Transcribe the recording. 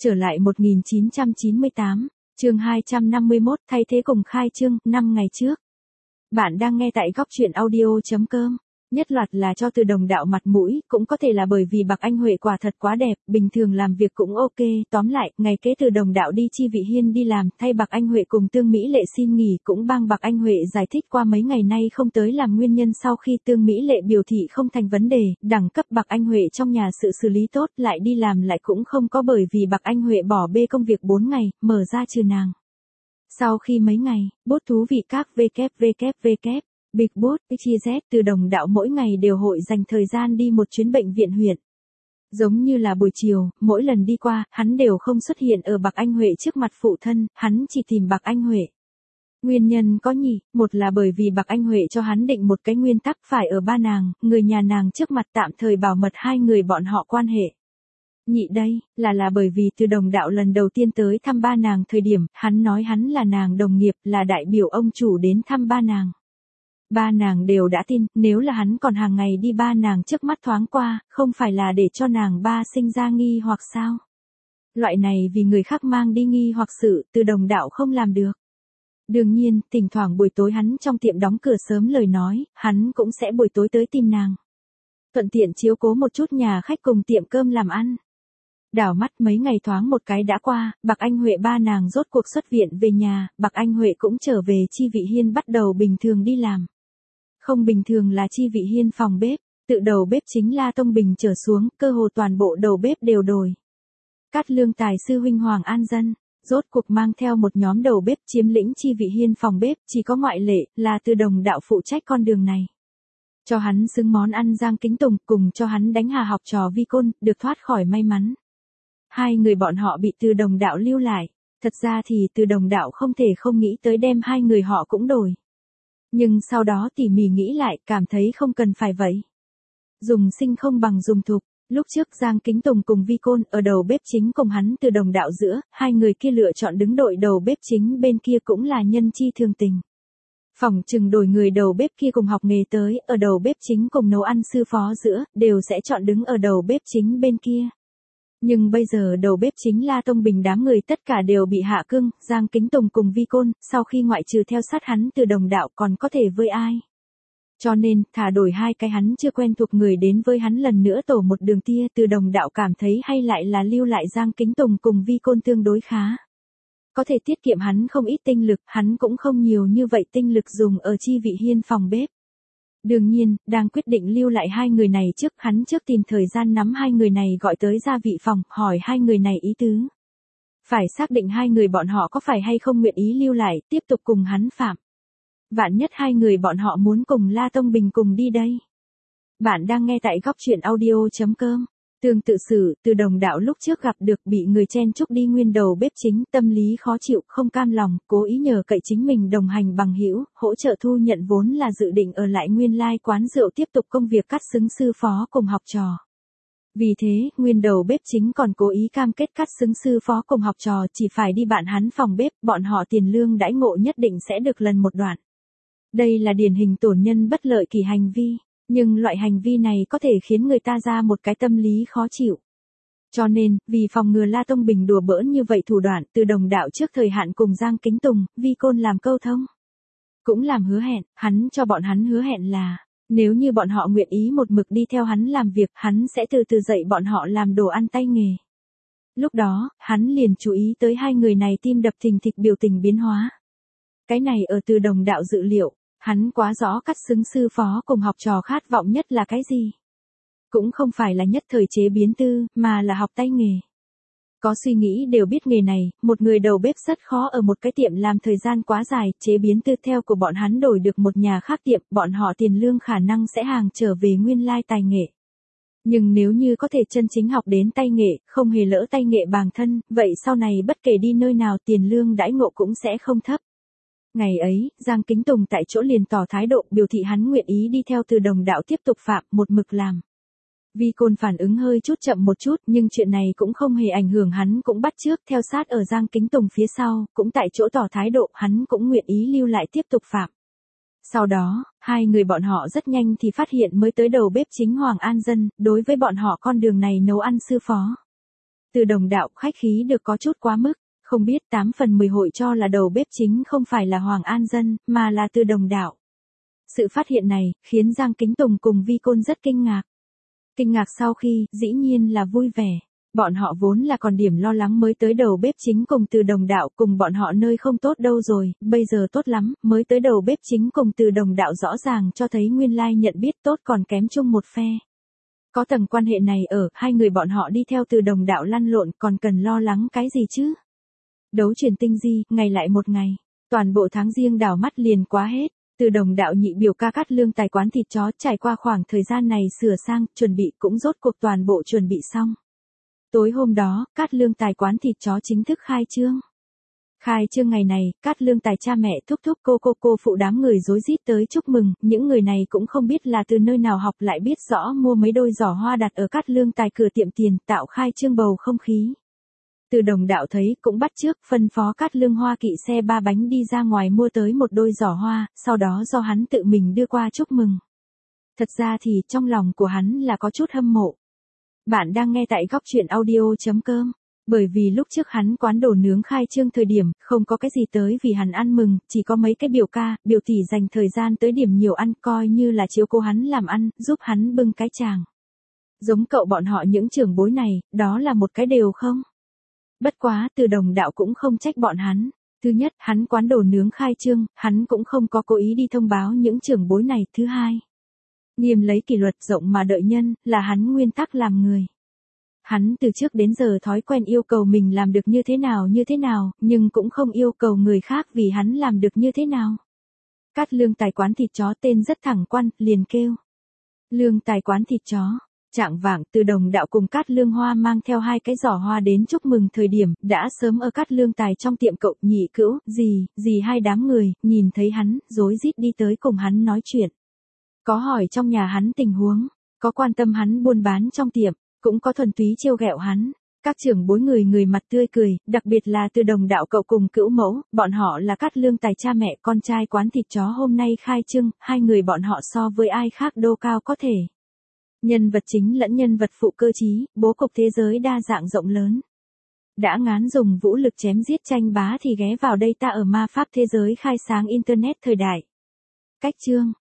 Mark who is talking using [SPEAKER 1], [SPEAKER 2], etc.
[SPEAKER 1] Trở lại 1998, chương 251 thay thế cùng khai trương, 5 ngày trước. Bạn đang nghe tại góc truyện audio.com. Nhất loạt là cho Từ Đồng Đạo mặt mũi, cũng có thể là bởi vì Bạc Anh Huệ quả thật quá đẹp, bình thường làm việc cũng ok, tóm lại, ngày kế Từ Đồng Đạo đi Chi Vị Hiên đi làm, thay Bạc Anh Huệ cùng Tương Mỹ Lệ xin nghỉ, cũng bang Bạc Anh Huệ giải thích qua mấy ngày nay không tới làm nguyên nhân sau khi Tương Mỹ Lệ biểu thị không thành vấn đề, đẳng cấp Bạc Anh Huệ trong nhà sự xử lý tốt, lại đi làm lại cũng không có bởi vì Bạc Anh Huệ bỏ bê công việc 4 ngày, mở ra trừ nàng. Sau khi mấy ngày, bốt thú vị các www Big Boss, XYZ Từ Đồng Đạo mỗi ngày đều hội dành thời gian đi một chuyến bệnh viện huyện. Giống như là buổi chiều, mỗi lần đi qua, hắn đều không xuất hiện ở Bạc Anh Huệ trước mặt phụ thân, hắn chỉ tìm Bạc Anh Huệ. Nguyên nhân có nhỉ, một là bởi vì Bạc Anh Huệ cho hắn định một cái nguyên tắc phải ở ba nàng, người nhà nàng trước mặt tạm thời bảo mật hai người bọn họ quan hệ. Nhị đây, là bởi vì Từ Đồng Đạo lần đầu tiên tới thăm ba nàng thời điểm, hắn nói hắn là nàng đồng nghiệp, là đại biểu ông chủ đến thăm ba nàng. Ba nàng đều đã tin, nếu là hắn còn hàng ngày đi ba nàng trước mắt thoáng qua, không phải là để cho nàng ba sinh ra nghi hoặc sao? Loại này vì người khác mang đi nghi hoặc sự, Từ Đồng Đạo không làm được. Đương nhiên, thỉnh thoảng buổi tối hắn trong tiệm đóng cửa sớm lời nói, hắn cũng sẽ buổi tối tới tìm nàng. Thuận tiện chiếu cố một chút nhà khách cùng tiệm cơm làm ăn. Đảo mắt mấy ngày thoáng một cái đã qua, Bạc Anh Huệ ba nàng rốt cuộc xuất viện về nhà, Bạc Anh Huệ cũng trở về Chi Vị Hiên bắt đầu bình thường đi làm. Không bình thường là Chi Vị Hiên phòng bếp, tự đầu bếp chính La Tông Bình trở xuống, cơ hồ toàn bộ đầu bếp đều đổi. Cát Lương Tài sư huynh Hoàng An Dân, rốt cuộc mang theo một nhóm đầu bếp chiếm lĩnh Chi Vị Hiên phòng bếp, chỉ có ngoại lệ, là Từ Đồng Đạo phụ trách con đường này. Cho hắn xứng món ăn Giang Kính Tùng, cùng cho hắn đánh hà học trò Vi Côn, được thoát khỏi may mắn. Hai người bọn họ bị Từ Đồng Đạo lưu lại, thật ra thì Từ Đồng Đạo không thể không nghĩ tới đem hai người họ cũng đổi. Nhưng sau đó tỉ mỉ nghĩ lại, cảm thấy không cần phải vậy. Dùng sinh không bằng dùng thục, lúc trước Giang Kính Tùng cùng Vi Côn ở đầu bếp chính cùng hắn Từ Đồng Đạo giữa, hai người kia lựa chọn đứng đội đầu bếp chính bên kia cũng là nhân chi thường tình. Phỏng chừng đổi người đầu bếp kia cùng học nghề tới, ở đầu bếp chính cùng nấu ăn sư phó giữa, đều sẽ chọn đứng ở đầu bếp chính bên kia. Nhưng bây giờ đầu bếp chính La Tông Bình đám người tất cả đều bị hạ cương, Giang Kính Tùng cùng Vi Côn, sau khi ngoại trừ theo sát hắn Từ Đồng Đạo còn có thể với ai. Cho nên, thả đổi hai cái hắn chưa quen thuộc người đến với hắn lần nữa tổ một đường tia, Từ Đồng Đạo cảm thấy hay lại là lưu lại Giang Kính Tùng cùng Vi Côn tương đối khá. Có thể tiết kiệm hắn không ít tinh lực, hắn cũng không nhiều như vậy tinh lực dùng ở Chi Vị Hiên phòng bếp. Đương nhiên, đang quyết định lưu lại hai người này trước, hắn trước tìm thời gian nắm hai người này gọi tới gia vị phòng, hỏi hai người này ý tứ. Phải xác định hai người bọn họ có phải hay không nguyện ý lưu lại, tiếp tục cùng hắn phạm. Vạn nhất hai người bọn họ muốn cùng La Tông Bình cùng đi đây. Bạn đang nghe tại góc truyện audio.com. Tương tự sự, Từ Đồng Đạo lúc trước gặp được bị người chen chúc đi nguyên đầu bếp chính, tâm lý khó chịu, không cam lòng, cố ý nhờ cậy chính mình đồng hành bằng hữu, hỗ trợ thu nhận vốn là dự định ở lại nguyên lai quán rượu tiếp tục công việc cắt xứng sư phó cùng học trò. Vì thế, nguyên đầu bếp chính còn cố ý cam kết cắt xứng sư phó cùng học trò chỉ phải đi bạn hắn phòng bếp, bọn họ tiền lương đãi ngộ nhất định sẽ được lần một đoạn. Đây là điển hình tổn nhân bất lợi kỳ hành vi. Nhưng loại hành vi này có thể khiến người ta ra một cái tâm lý khó chịu. Cho nên, vì phòng ngừa La Tông Bình đùa bỡn như vậy thủ đoạn, Từ Đồng Đạo trước thời hạn cùng Giang Kính Tùng, Vi Côn làm câu thông. Cũng làm hứa hẹn, hắn cho bọn hắn hứa hẹn là, nếu như bọn họ nguyện ý một mực đi theo hắn làm việc, hắn sẽ từ từ dạy bọn họ làm đồ ăn tay nghề. Lúc đó, hắn liền chú ý tới hai người này tim đập thình thịch biểu tình biến hóa. Cái này ở Từ Đồng Đạo dự liệu. Hắn quá rõ cắt xứng sư phó cùng học trò khát vọng nhất là cái gì. Cũng không phải là nhất thời chế biến tư, mà là học tay nghề. Có suy nghĩ đều biết nghề này, một người đầu bếp rất khó ở một cái tiệm làm thời gian quá dài, chế biến tư theo của bọn hắn đổi được một nhà khác tiệm, bọn họ tiền lương khả năng sẽ hàng trở về nguyên lai tài nghệ. Nhưng nếu như có thể chân chính học đến tay nghệ, không hề lỡ tay nghệ bản thân, vậy sau này bất kể đi nơi nào tiền lương đãi ngộ cũng sẽ không thấp. Ngày ấy, Giang Kính Tùng tại chỗ liền tỏ thái độ biểu thị hắn nguyện ý đi theo Từ Đồng Đạo tiếp tục phạm một mực làm. Vi Côn phản ứng hơi chút chậm một chút nhưng chuyện này cũng không hề ảnh hưởng hắn cũng bắt chước theo sát ở Giang Kính Tùng phía sau, cũng tại chỗ tỏ thái độ hắn cũng nguyện ý lưu lại tiếp tục phạm. Sau đó, hai người bọn họ rất nhanh thì phát hiện mới tới đầu bếp chính Hoàng An Dân, đối với bọn họ con đường này nấu ăn sư phó. Từ Đồng Đạo khách khí được có chút quá mức, không biết 8 phần 10 hội cho là đầu bếp chính không phải là Hoàng An Dân, mà là Từ Đồng Đạo. Sự phát hiện này, khiến Giang Kính Tùng cùng Vi Côn rất kinh ngạc. Kinh ngạc sau khi, dĩ nhiên là vui vẻ. Bọn họ vốn là còn điểm lo lắng mới tới đầu bếp chính cùng Từ Đồng Đạo cùng bọn họ nơi không tốt đâu rồi, bây giờ tốt lắm, mới tới đầu bếp chính cùng Từ Đồng Đạo rõ ràng cho thấy nguyên lai nhận biết tốt còn kém chung một phe. Có tầng quan hệ này ở, hai người bọn họ đi theo Từ Đồng Đạo lăn lộn còn cần lo lắng cái gì chứ? Đấu truyền tinh di, ngày lại một ngày, toàn bộ tháng riêng đảo mắt liền quá hết. Từ Đồng Đạo nhị biểu ca Cát Lương Tài quán thịt chó trải qua khoảng thời gian này sửa sang, chuẩn bị cũng rốt cuộc toàn bộ chuẩn bị xong. Tối hôm đó, Cát Lương Tài quán thịt chó chính thức khai trương. Khai trương ngày này, Cát Lương Tài cha mẹ thúc thúc cô phụ đám người rối rít tới chúc mừng, những người này cũng không biết là từ nơi nào học lại biết rõ mua mấy đôi giỏ hoa đặt ở Cát Lương Tài cửa tiệm tiền tạo khai trương bầu không khí. Từ Đồng Đạo thấy cũng bắt chước phân phó Cát Lương Hoa kỵ xe 3 bánh đi ra ngoài mua tới một đôi giỏ hoa, sau đó do hắn tự mình đưa qua chúc mừng. Thật ra thì trong lòng của hắn là có chút hâm mộ. Bạn đang nghe tại góc truyện audio.com. Bởi vì lúc trước hắn quán đồ nướng khai trương thời điểm, không có cái gì tới vì hắn ăn mừng, chỉ có mấy cái biểu ca, biểu tỷ dành thời gian tới điểm nhiều ăn coi như là chiếu cố hắn làm ăn, giúp hắn bưng cái chàng. Giống cậu bọn họ những trưởng bối này, đó là một cái đều không? Bất quá, Từ Đồng Đạo cũng không trách bọn hắn. Thứ nhất, hắn quán đồ nướng khai trương, hắn cũng không có cố ý đi thông báo những trưởng bối này. Thứ hai, nghiêm lấy kỷ luật rộng mà đợi nhân, là hắn nguyên tắc làm người. Hắn từ trước đến giờ thói quen yêu cầu mình làm được như thế nào, nhưng cũng không yêu cầu người khác vì hắn làm được như thế nào. Cát Lương Tài quán thịt chó tên rất thẳng quan, liền kêu. Lương Tài quán thịt chó. Chạng vạng, Từ Đồng Đạo cùng Cát Lương Hoa mang theo 2 cái giỏ hoa đến chúc mừng thời điểm, đã sớm ở Cát Lương Tài trong tiệm cậu nhị cữu, dì hai đám người, nhìn thấy hắn, rối rít đi tới cùng hắn nói chuyện. Có hỏi trong nhà hắn tình huống, có quan tâm hắn buôn bán trong tiệm, cũng có thuần túy trêu ghẹo hắn. Các trưởng bối người mặt tươi cười, đặc biệt là Từ Đồng Đạo cậu cùng cữu mẫu, bọn họ là Cát Lương Tài cha mẹ con trai quán thịt chó hôm nay khai trương, hai người bọn họ so với ai khác đô cao có thể. Nhân vật chính lẫn nhân vật phụ cơ trí, bố cục thế giới đa dạng rộng lớn. Đã ngán dùng vũ lực chém giết tranh bá thì ghé vào đây ta ở ma pháp thế giới khai sáng Internet thời đại. Cách chương